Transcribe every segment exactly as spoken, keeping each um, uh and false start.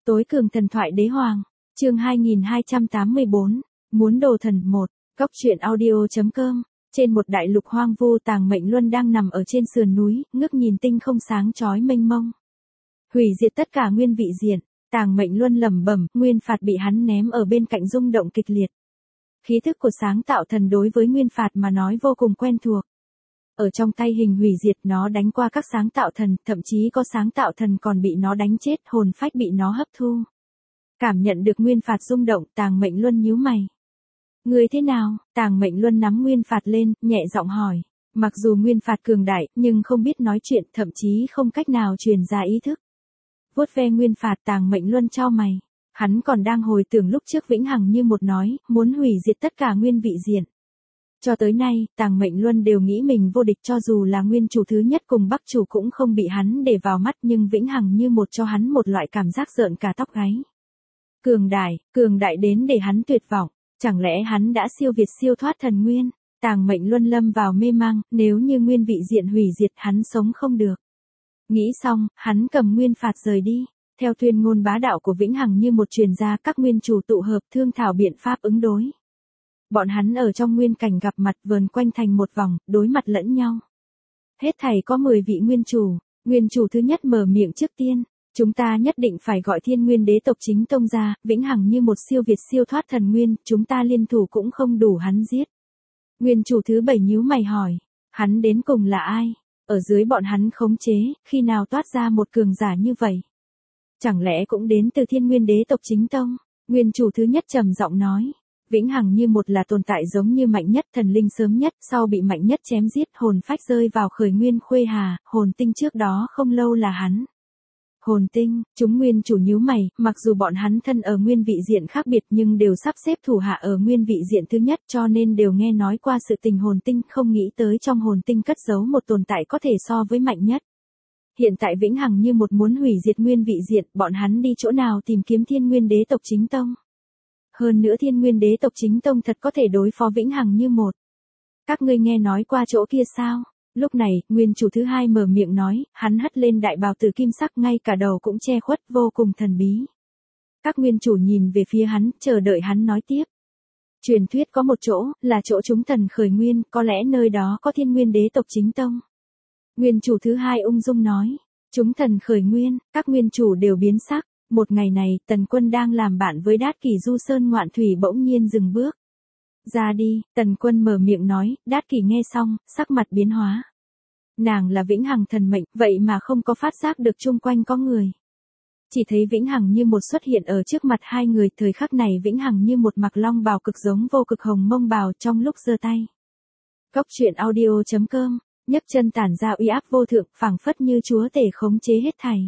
Tối cường thần thoại đế hoàng, chương hai nghìn hai trăm tám mươi bốn, muốn đồ thần một, góc truyện audio chấm com. Trên một đại lục hoang vu, Tàng Mệnh Luân đang nằm ở trên sườn núi, ngước nhìn tinh không sáng chói mênh mông. Hủy diệt tất cả nguyên vị diện, Tàng Mệnh Luân lẩm bẩm, nguyên phạt bị hắn ném ở bên cạnh rung động kịch liệt. Khí thức của sáng tạo thần đối với nguyên phạt mà nói vô cùng quen thuộc. Ở trong tay hình hủy diệt, nó đánh qua các sáng tạo thần, thậm chí có sáng tạo thần còn bị nó đánh chết, hồn phách bị nó hấp thu. Cảm nhận được nguyên phạt rung động, Tàng Mệnh Luân nhíu mày. Người thế nào? Tàng Mệnh Luân nắm nguyên phạt lên, nhẹ giọng hỏi. Mặc dù nguyên phạt cường đại, nhưng không biết nói chuyện, thậm chí không cách nào truyền ra ý thức. Vuốt ve nguyên phạt, Tàng Mệnh Luân chau mày. Hắn còn đang hồi tưởng lúc trước Vĩnh Hằng như một nói, muốn hủy diệt tất cả nguyên vị diện. Cho tới nay, Tàng Mệnh Luân đều nghĩ mình vô địch, cho dù là nguyên chủ thứ nhất cùng Bắc chủ cũng không bị hắn để vào mắt, nhưng Vĩnh Hằng như một cho hắn một loại cảm giác rợn cả tóc gáy. Cường đại, cường đại đến để hắn tuyệt vọng, chẳng lẽ hắn đã siêu việt siêu thoát thần nguyên? Tàng Mệnh Luân lâm vào mê mang, nếu như nguyên vị diện hủy diệt hắn sống không được. Nghĩ xong, hắn cầm nguyên phạt rời đi. Theo tuyên ngôn bá đạo của Vĩnh Hằng như một truyền gia, các nguyên chủ tụ hợp thương thảo biện pháp ứng đối. Bọn hắn ở trong nguyên cảnh gặp mặt, vờn quanh thành một vòng, đối mặt lẫn nhau. Hết thảy có mười vị nguyên chủ, nguyên chủ thứ nhất mở miệng trước tiên. Chúng ta nhất định phải gọi Thiên Nguyên Đế tộc chính tông ra, Vĩnh Hằng như một siêu việt siêu thoát thần nguyên, chúng ta liên thủ cũng không đủ hắn giết. Nguyên chủ thứ bảy nhíu mày hỏi, hắn đến cùng là ai? Ở dưới bọn hắn khống chế, khi nào toát ra một cường giả như vậy? Chẳng lẽ cũng đến từ Thiên Nguyên Đế tộc chính tông? Nguyên chủ thứ nhất trầm giọng nói. Vĩnh Hằng như một là tồn tại giống như mạnh nhất, thần linh sớm nhất, sau bị mạnh nhất chém giết, hồn phách rơi vào khởi nguyên khuê hà, hồn tinh trước đó không lâu là hắn. Hồn tinh, chúng nguyên chủ nhíu mày, mặc dù bọn hắn thân ở nguyên vị diện khác biệt nhưng đều sắp xếp thủ hạ ở nguyên vị diện thứ nhất, cho nên đều nghe nói qua sự tình hồn tinh, không nghĩ tới trong hồn tinh cất giấu một tồn tại có thể so với mạnh nhất. Hiện tại Vĩnh Hằng như một muốn hủy diệt nguyên vị diện, bọn hắn đi chỗ nào tìm kiếm Thiên Nguyên Đế tộc chính tông? Hơn nữa Thiên Nguyên Đế tộc chính tông thật có thể đối phó Vĩnh Hằng như một. Các ngươi nghe nói qua chỗ kia sao? Lúc này, nguyên chủ thứ hai mở miệng nói, hắn hất lên đại bào tử kim sắc, ngay cả đầu cũng che khuất, vô cùng thần bí. Các nguyên chủ nhìn về phía hắn, chờ đợi hắn nói tiếp. Truyền thuyết có một chỗ, là chỗ chúng thần khởi nguyên, có lẽ nơi đó có Thiên Nguyên Đế tộc chính tông. Nguyên chủ thứ hai ung dung nói, chúng thần khởi nguyên, các nguyên chủ đều biến sắc. Một ngày này, Tần Quân đang làm bạn với Đát Kỷ du sơn ngoạn thủy bỗng nhiên dừng bước. Ra đi, Tần Quân mở miệng nói, Đát Kỷ nghe xong, sắc mặt biến hóa. Nàng là Vĩnh Hằng thần mệnh, vậy mà không có phát giác được chung quanh có người. Chỉ thấy Vĩnh Hằng như một xuất hiện ở trước mặt hai người, thời khắc này Vĩnh Hằng như một mặc long bào cực giống vô cực hồng mông bào trong lúc giơ tay. Góc truyện audio chấm com, nhấc chân tản ra uy áp vô thượng, phảng phất như chúa tể khống chế hết thảy.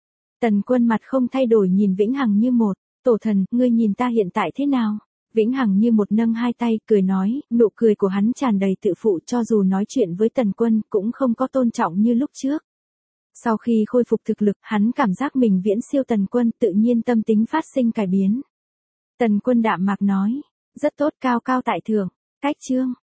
Tần Quân mặt không thay đổi nhìn Vĩnh Hằng như một, tổ thần, ngươi nhìn ta hiện tại thế nào? Vĩnh Hằng như một nâng hai tay, cười nói, nụ cười của hắn tràn đầy tự phụ, cho dù nói chuyện với Tần Quân cũng không có tôn trọng như lúc trước. Sau khi khôi phục thực lực, hắn cảm giác mình viễn siêu Tần Quân, tự nhiên tâm tính phát sinh cải biến. Tần Quân đạm mạc nói, rất tốt, cao cao tại thượng, cách chương,